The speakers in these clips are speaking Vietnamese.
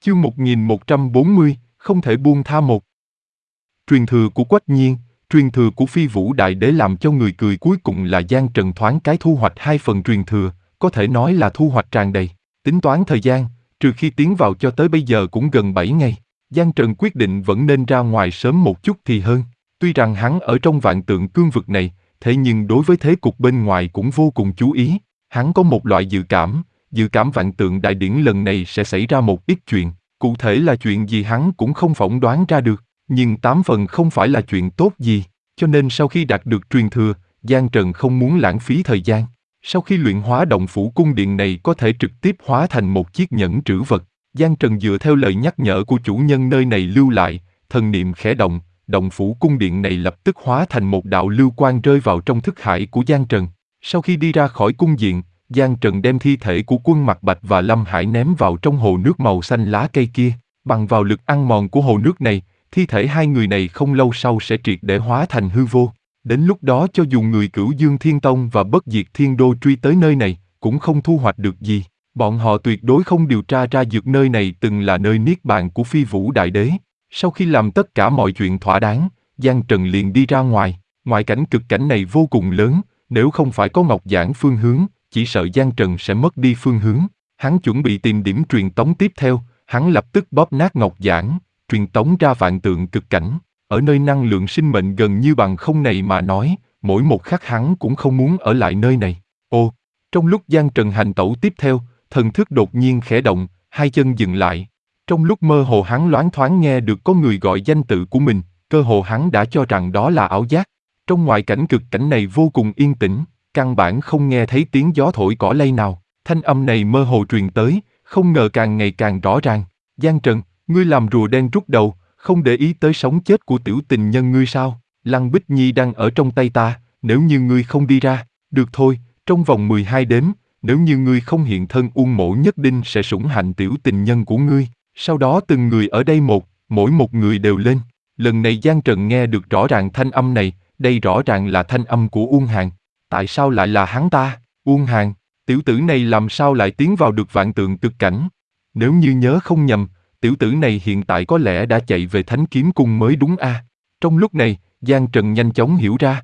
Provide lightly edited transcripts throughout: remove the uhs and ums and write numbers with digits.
Chương 1140, không thể buông tha một. Truyền thừa của Quách Nhiên, truyền thừa của Phi Vũ Đại Đế làm cho người cười cuối cùng là Giang Trần thoáng cái thu hoạch 2 phần truyền thừa, có thể nói là thu hoạch tràn đầy. Tính toán thời gian, trừ khi tiến vào cho tới bây giờ cũng gần 7 ngày. Giang Trần quyết định vẫn nên ra ngoài sớm một chút thì hơn. Tuy rằng hắn ở trong vạn tượng cương vực này, thế nhưng đối với thế cục bên ngoài cũng vô cùng chú ý. Hắn có một loại dự cảm vạn tượng đại điển lần này sẽ xảy ra một ít chuyện. Cụ thể là chuyện gì hắn cũng không phỏng đoán ra được, nhưng 8 phần không phải là chuyện tốt gì. Cho nên sau khi đạt được truyền thừa, Giang Trần không muốn lãng phí thời gian. Sau khi luyện hóa động phủ cung điện này có thể trực tiếp hóa thành một chiếc nhẫn trữ vật. Giang Trần dựa theo lời nhắc nhở của chủ nhân nơi này lưu lại, thần niệm khẽ động, động phủ cung điện này lập tức hóa thành một đạo lưu quang rơi vào trong thức hải của Giang Trần. Sau khi đi ra khỏi cung diện, Giang Trần đem thi thể của Quân Mặc Bạch và Lâm Hải ném vào trong hồ nước màu xanh lá cây kia. Bằng vào lực ăn mòn của hồ nước này, thi thể hai người này không lâu sau sẽ triệt để hóa thành hư vô. Đến lúc đó cho dù người Cửu Dương Thiên Tông và Bất Diệt Thiên Đô truy tới nơi này, cũng không thu hoạch được gì. Bọn họ tuyệt đối không điều tra ra dược nơi này từng là nơi niết bàn của Phi Vũ Đại Đế. Sau khi làm tất cả mọi chuyện thỏa đáng, Giang Trần liền đi ra ngoài. Ngoại cảnh cực cảnh này vô cùng lớn, nếu không phải có Ngọc Giảng phương hướng, chỉ sợ Giang Trần sẽ mất đi phương hướng. Hắn chuẩn bị tìm điểm truyền tống tiếp theo, hắn lập tức bóp nát Ngọc Giảng, truyền tống ra vạn tượng cực cảnh. Ở nơi năng lượng sinh mệnh gần như bằng không này mà nói, mỗi một khắc hắn cũng không muốn ở lại nơi này. Ồ, trong lúc Giang Trần hành tẩu tiếp theo, thần thức đột nhiên khẽ động, hai chân dừng lại. Trong lúc mơ hồ hắn loáng thoáng nghe được có người gọi danh tự của mình, cơ hồ hắn đã cho rằng đó là ảo giác. Trong ngoại cảnh cực cảnh này vô cùng yên tĩnh, căn bản không nghe thấy tiếng gió thổi cỏ lay nào. Thanh âm này mơ hồ truyền tới, không ngờ càng ngày càng rõ ràng. Giang Trần, ngươi làm rùa đen rút đầu, không để ý tới sống chết của tiểu tình nhân ngươi sao? Lăng Bích Nhi đang ở trong tay ta, nếu như ngươi không đi ra, được thôi, trong vòng 12 đếm, nếu như ngươi không hiện thân Uông Mỗ nhất định sẽ sủng hạnh tiểu tình nhân của ngươi. Sau đó từng người ở đây mỗi một người đều lên. Lần này Giang Trần nghe được rõ ràng thanh âm này, đây rõ ràng là thanh âm của Uông Hàn. Tại sao lại là hắn ta? Uông Hàn, tiểu tử này làm sao lại tiến vào được vạn tượng cực cảnh? Nếu như nhớ không nhầm, tiểu tử này hiện tại có lẽ đã chạy về Thánh Kiếm Cung mới đúng a. Trong lúc này, Giang Trần nhanh chóng hiểu ra.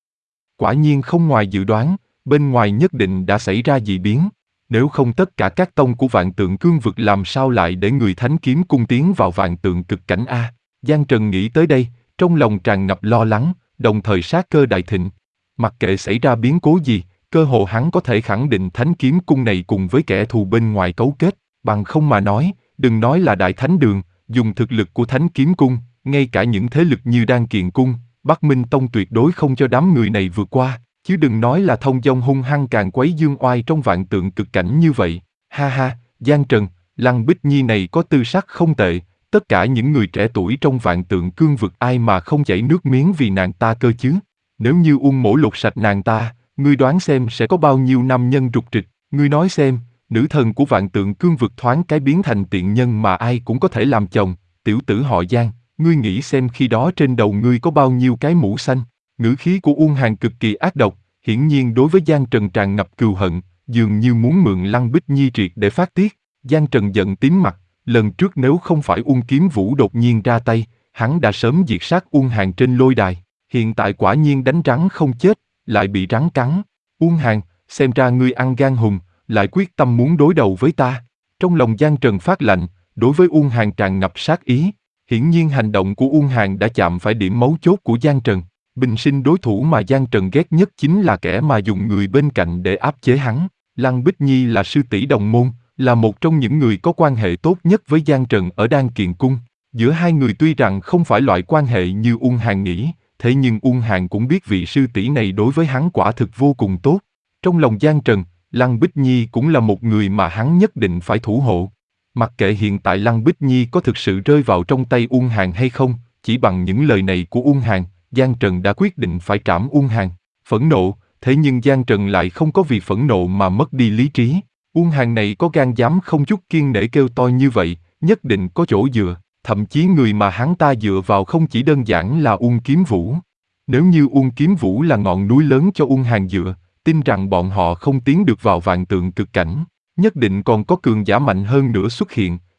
Quả nhiên không ngoài dự đoán, bên ngoài nhất định đã xảy ra dị biến. Nếu không tất cả các tông của vạn tượng cương vực làm sao lại để người Thánh Kiếm Cung tiến vào vạn tượng cực cảnh a? Giang Trần nghĩ tới đây, trong lòng tràn ngập lo lắng, đồng thời sát cơ đại thịnh. Mặc kệ xảy ra biến cố gì, cơ hồ hắn có thể khẳng định Thánh Kiếm Cung này cùng với kẻ thù bên ngoài cấu kết, bằng không mà nói, đừng nói là Đại Thánh Đường, dùng thực lực của Thánh Kiếm Cung, ngay cả những thế lực như Đan Kiền Cung, Bắc Minh Tông tuyệt đối không cho đám người này vượt qua, chứ đừng nói là Thông Dong hung hăng càng quấy dương oai trong vạn tượng cực cảnh như vậy. Ha ha, Giang Trần, Lăng Bích Nhi này có tư sắc không tệ, tất cả những người trẻ tuổi trong vạn tượng cương vực ai mà không chảy nước miếng vì nàng ta cơ chứ. Nếu như Uông Mỗ lột sạch nàng ta, ngươi đoán xem sẽ có bao nhiêu nam nhân rục rịch, ngươi nói xem, nữ thần của vạn tượng cương vực thoáng cái biến thành tiện nhân mà ai cũng có thể làm chồng, tiểu tử họ Giang, ngươi nghĩ xem khi đó trên đầu ngươi có bao nhiêu cái mũ xanh. Ngữ khí của Uông Hàn cực kỳ ác độc, hiển nhiên đối với Giang Trần tràn ngập cừu hận, dường như muốn mượn Lăng Bích Nhi triệt để phát tiết. Giang Trần giận tím mặt, lần trước nếu không phải Uông Kiếm Vũ đột nhiên ra tay, hắn đã sớm diệt sát Uông Hàn trên lôi đài. Hiện tại quả nhiên đánh rắn không chết, lại bị rắn cắn. Uông Hàn, xem ra ngươi ăn gan hùm, lại quyết tâm muốn đối đầu với ta. Trong lòng Giang Trần phát lạnh, đối với Uông Hàn tràn ngập sát ý. Hiển nhiên hành động của Uông Hàn đã chạm phải điểm mấu chốt của Giang Trần. Bình sinh đối thủ mà Giang Trần ghét nhất chính là kẻ mà dùng người bên cạnh để áp chế hắn. Lăng Bích Nhi là sư tỷ đồng môn, là một trong những người có quan hệ tốt nhất với Giang Trần ở Đan Kiền Cung. Giữa hai người tuy rằng không phải loại quan hệ như Uông Hàn nghĩ, thế nhưng Uông Hàn cũng biết vị sư tỷ này đối với hắn quả thực vô cùng tốt. Trong lòng Giang Trần, Lăng Bích Nhi cũng là một người mà hắn nhất định phải thủ hộ. Mặc kệ hiện tại Lăng Bích Nhi có thực sự rơi vào trong tay Uông Hàn hay không, chỉ bằng những lời này của Uông Hàn, Giang Trần đã quyết định phải trảm Uông Hàn. Phẫn nộ, thế nhưng Giang Trần lại không có vì phẫn nộ mà mất đi lý trí. Uông Hàn này có gan dám không chút kiêng nể kêu to như vậy, nhất định có chỗ dựa. Thậm chí người mà hắn ta dựa vào không chỉ đơn giản là Uông Kiếm Vũ. Nếu như Uông Kiếm Vũ là ngọn núi lớn cho Uông Hàn dựa, tin rằng bọn họ không tiến được vào vạn tượng cực cảnh, nhất định còn có cường giả mạnh hơn nữa xuất hiện,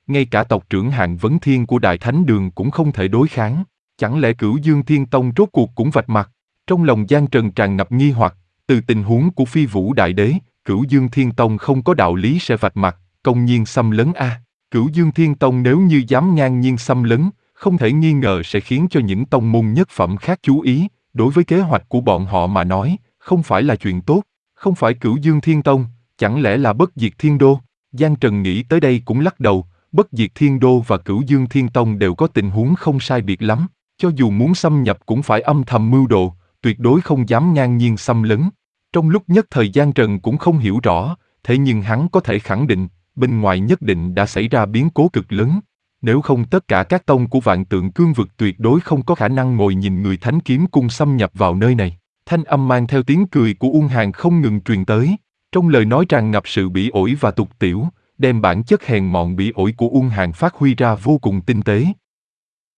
ngay cả tộc trưởng hạng vấn thiên của Đại Thánh Đường cũng không thể đối kháng. Chẳng lẽ Cửu Dương Thiên Tông rốt cuộc cũng vạch mặt? Trong lòng Giang Trần tràn ngập nghi hoặc, từ tình huống của Phi Vũ Đại Đế, Cửu Dương Thiên Tông không có đạo lý sẽ vạch mặt, công nhiên xâm lấn a. Cửu Dương Thiên Tông nếu như dám ngang nhiên xâm lấn, không thể nghi ngờ sẽ khiến cho những tông môn nhất phẩm khác chú ý, đối với kế hoạch của bọn họ mà nói, không phải là chuyện tốt. Không phải Cửu Dương Thiên Tông, chẳng lẽ là Bất Diệt Thiên Đô? Giang Trần nghĩ tới đây cũng lắc đầu, Bất Diệt Thiên Đô và Cửu Dương Thiên Tông đều có tình huống không sai biệt lắm, cho dù muốn xâm nhập cũng phải âm thầm mưu đồ, tuyệt đối không dám ngang nhiên xâm lấn. Trong lúc nhất thời Giang Trần cũng không hiểu rõ, thế nhưng hắn có thể khẳng định, bên ngoài nhất định đã xảy ra biến cố cực lớn. Nếu không tất cả các tông của Vạn Tượng Cương vực tuyệt đối không có khả năng ngồi nhìn người Thánh Kiếm Cung xâm nhập vào nơi này. Thanh âm mang theo tiếng cười của Uông Hàn không ngừng truyền tới, trong lời nói tràn ngập sự bỉ ổi và tục tiểu, đem bản chất hèn mọn bỉ ổi của Uông Hàn phát huy ra vô cùng tinh tế.